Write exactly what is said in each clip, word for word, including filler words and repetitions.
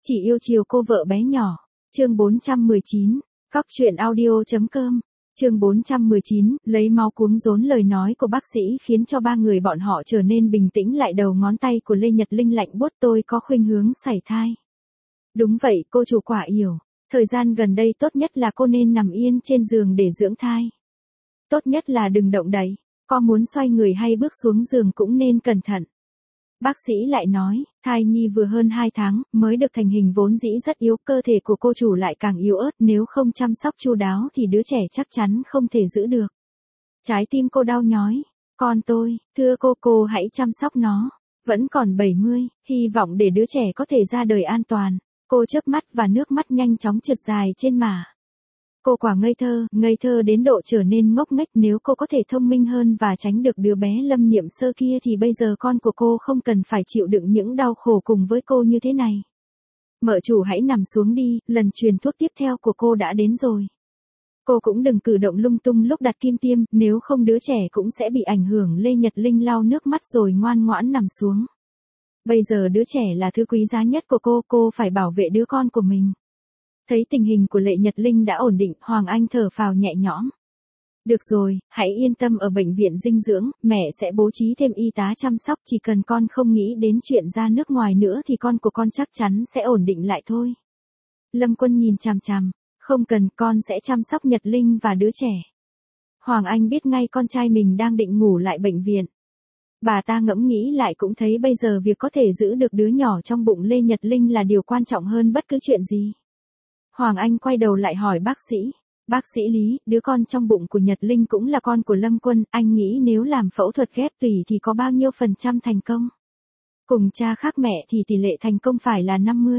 Chỉ yêu chiều cô vợ bé nhỏ. Chương bốn trăm mười chín. Cóc truyện audio.com. Chương bốn trăm mười chín, lấy máu cuống rốn. Lời nói của bác sĩ khiến cho ba người bọn họ trở nên bình tĩnh lại. Đầu ngón tay của Lê Nhật Linh lạnh buốt. Tôi có khuynh hướng sảy thai. Đúng vậy, cô chủ quả yểu. Thời gian gần đây tốt nhất là cô nên nằm yên trên giường để dưỡng thai. Tốt nhất là đừng động đậy. Có muốn xoay người hay bước xuống giường cũng nên cẩn thận. Bác sĩ lại nói, thai nhi vừa hơn hai tháng, mới được thành hình vốn dĩ rất yếu, cơ thể của cô chủ lại càng yếu ớt, nếu không chăm sóc chu đáo thì đứa trẻ chắc chắn không thể giữ được. Trái tim cô đau nhói, con tôi, thưa cô, cô hãy chăm sóc nó, vẫn còn bảy mươi, hy vọng để đứa trẻ có thể ra đời an toàn. Cô chớp mắt và nước mắt nhanh chóng trượt dài trên má. Cô quả ngây thơ, ngây thơ đến độ trở nên ngốc nghếch. Nếu cô có thể thông minh hơn và tránh được đứa bé Lâm Niệm Sơ kia thì bây giờ con của cô không cần phải chịu đựng những đau khổ cùng với cô như thế này. Mợ chủ hãy nằm xuống đi, lần truyền thuốc tiếp theo của cô đã đến rồi. Cô cũng đừng cử động lung tung lúc đặt kim tiêm, nếu không đứa trẻ cũng sẽ bị ảnh hưởng. Lê Nhật Linh lau nước mắt rồi ngoan ngoãn nằm xuống. Bây giờ đứa trẻ là thứ quý giá nhất của cô, cô phải bảo vệ đứa con của mình. Thấy tình hình của Lệ Nhật Linh đã ổn định, Hoàng Anh thở phào nhẹ nhõm. Được rồi, hãy yên tâm, ở bệnh viện dinh dưỡng, mẹ sẽ bố trí thêm y tá chăm sóc, chỉ cần con không nghĩ đến chuyện ra nước ngoài nữa thì con của con chắc chắn sẽ ổn định lại thôi. Lâm Quân nhìn chằm chằm, không cần, con sẽ chăm sóc Nhật Linh và đứa trẻ. Hoàng Anh biết ngay con trai mình đang định ngủ lại bệnh viện. Bà ta ngẫm nghĩ lại cũng thấy bây giờ việc có thể giữ được đứa nhỏ trong bụng Lê Nhật Linh là điều quan trọng hơn bất cứ chuyện gì. Hoàng Anh quay đầu lại hỏi bác sĩ. Bác sĩ Lý, đứa con trong bụng của Nhật Linh cũng là con của Lâm Quân, anh nghĩ nếu làm phẫu thuật ghép tủy thì có bao nhiêu phần trăm thành công? Cùng cha khác mẹ thì tỷ lệ thành công phải là năm mươi.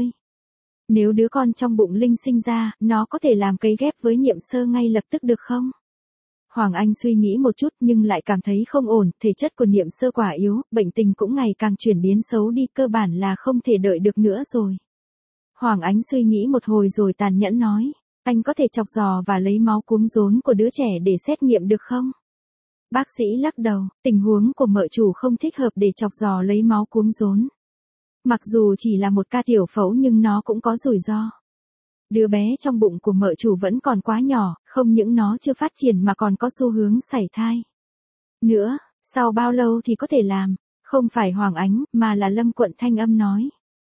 Nếu đứa con trong bụng Linh sinh ra, nó có thể làm cấy ghép với Niệm Sơ ngay lập tức được không? Hoàng Anh suy nghĩ một chút nhưng lại cảm thấy không ổn, thể chất của Niệm Sơ quả yếu, bệnh tình cũng ngày càng chuyển biến xấu đi, cơ bản là không thể đợi được nữa rồi. Hoàng Ánh suy nghĩ một hồi rồi tàn nhẫn nói, anh có thể chọc giò và lấy máu cuống rốn của đứa trẻ để xét nghiệm được không? Bác sĩ lắc đầu, tình huống của mợ chủ không thích hợp để chọc giò lấy máu cuống rốn. Mặc dù chỉ là một ca tiểu phẫu nhưng nó cũng có rủi ro. Đứa bé trong bụng của mợ chủ vẫn còn quá nhỏ, không những nó chưa phát triển mà còn có xu hướng sảy thai. Nữa, sau bao lâu thì có thể làm? Không phải Hoàng Ánh, mà là Lâm Quận thanh âm nói.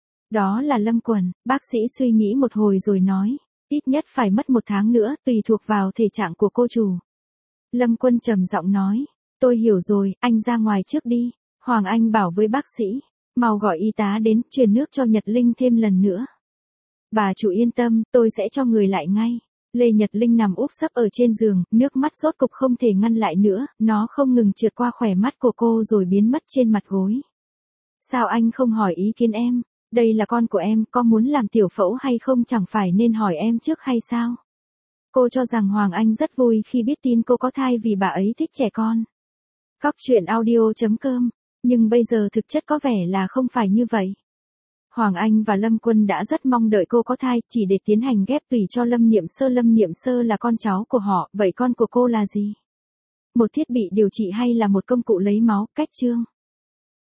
Đó là Lâm Quần, bác sĩ suy nghĩ một hồi rồi nói, ít nhất phải mất một tháng nữa, tùy thuộc vào thể trạng của cô chủ. Lâm Quân trầm giọng nói, tôi hiểu rồi, anh ra ngoài trước đi. Hoàng Anh bảo với bác sĩ, mau gọi y tá đến, truyền nước cho Nhật Linh thêm lần nữa. Bà chủ yên tâm, tôi sẽ cho người lại ngay. Lê Nhật Linh nằm úp sấp ở trên giường, nước mắt rốt cục không thể ngăn lại nữa, nó không ngừng trượt qua khóe mắt của cô rồi biến mất trên mặt gối. Sao anh không hỏi ý kiến em? Đây là con của em, có muốn làm tiểu phẫu hay không chẳng phải nên hỏi em trước hay sao? Cô cho rằng Hoàng Anh rất vui khi biết tin cô có thai vì bà ấy thích trẻ con. Cóc truyện audio.com, nhưng bây giờ thực chất có vẻ là không phải như vậy. Hoàng Anh và Lâm Quân đã rất mong đợi cô có thai, chỉ để tiến hành ghép tủy cho Lâm Niệm Sơ. Lâm Niệm Sơ là con cháu của họ, vậy con của cô là gì? Một thiết bị điều trị hay là một công cụ lấy máu? Cách chương.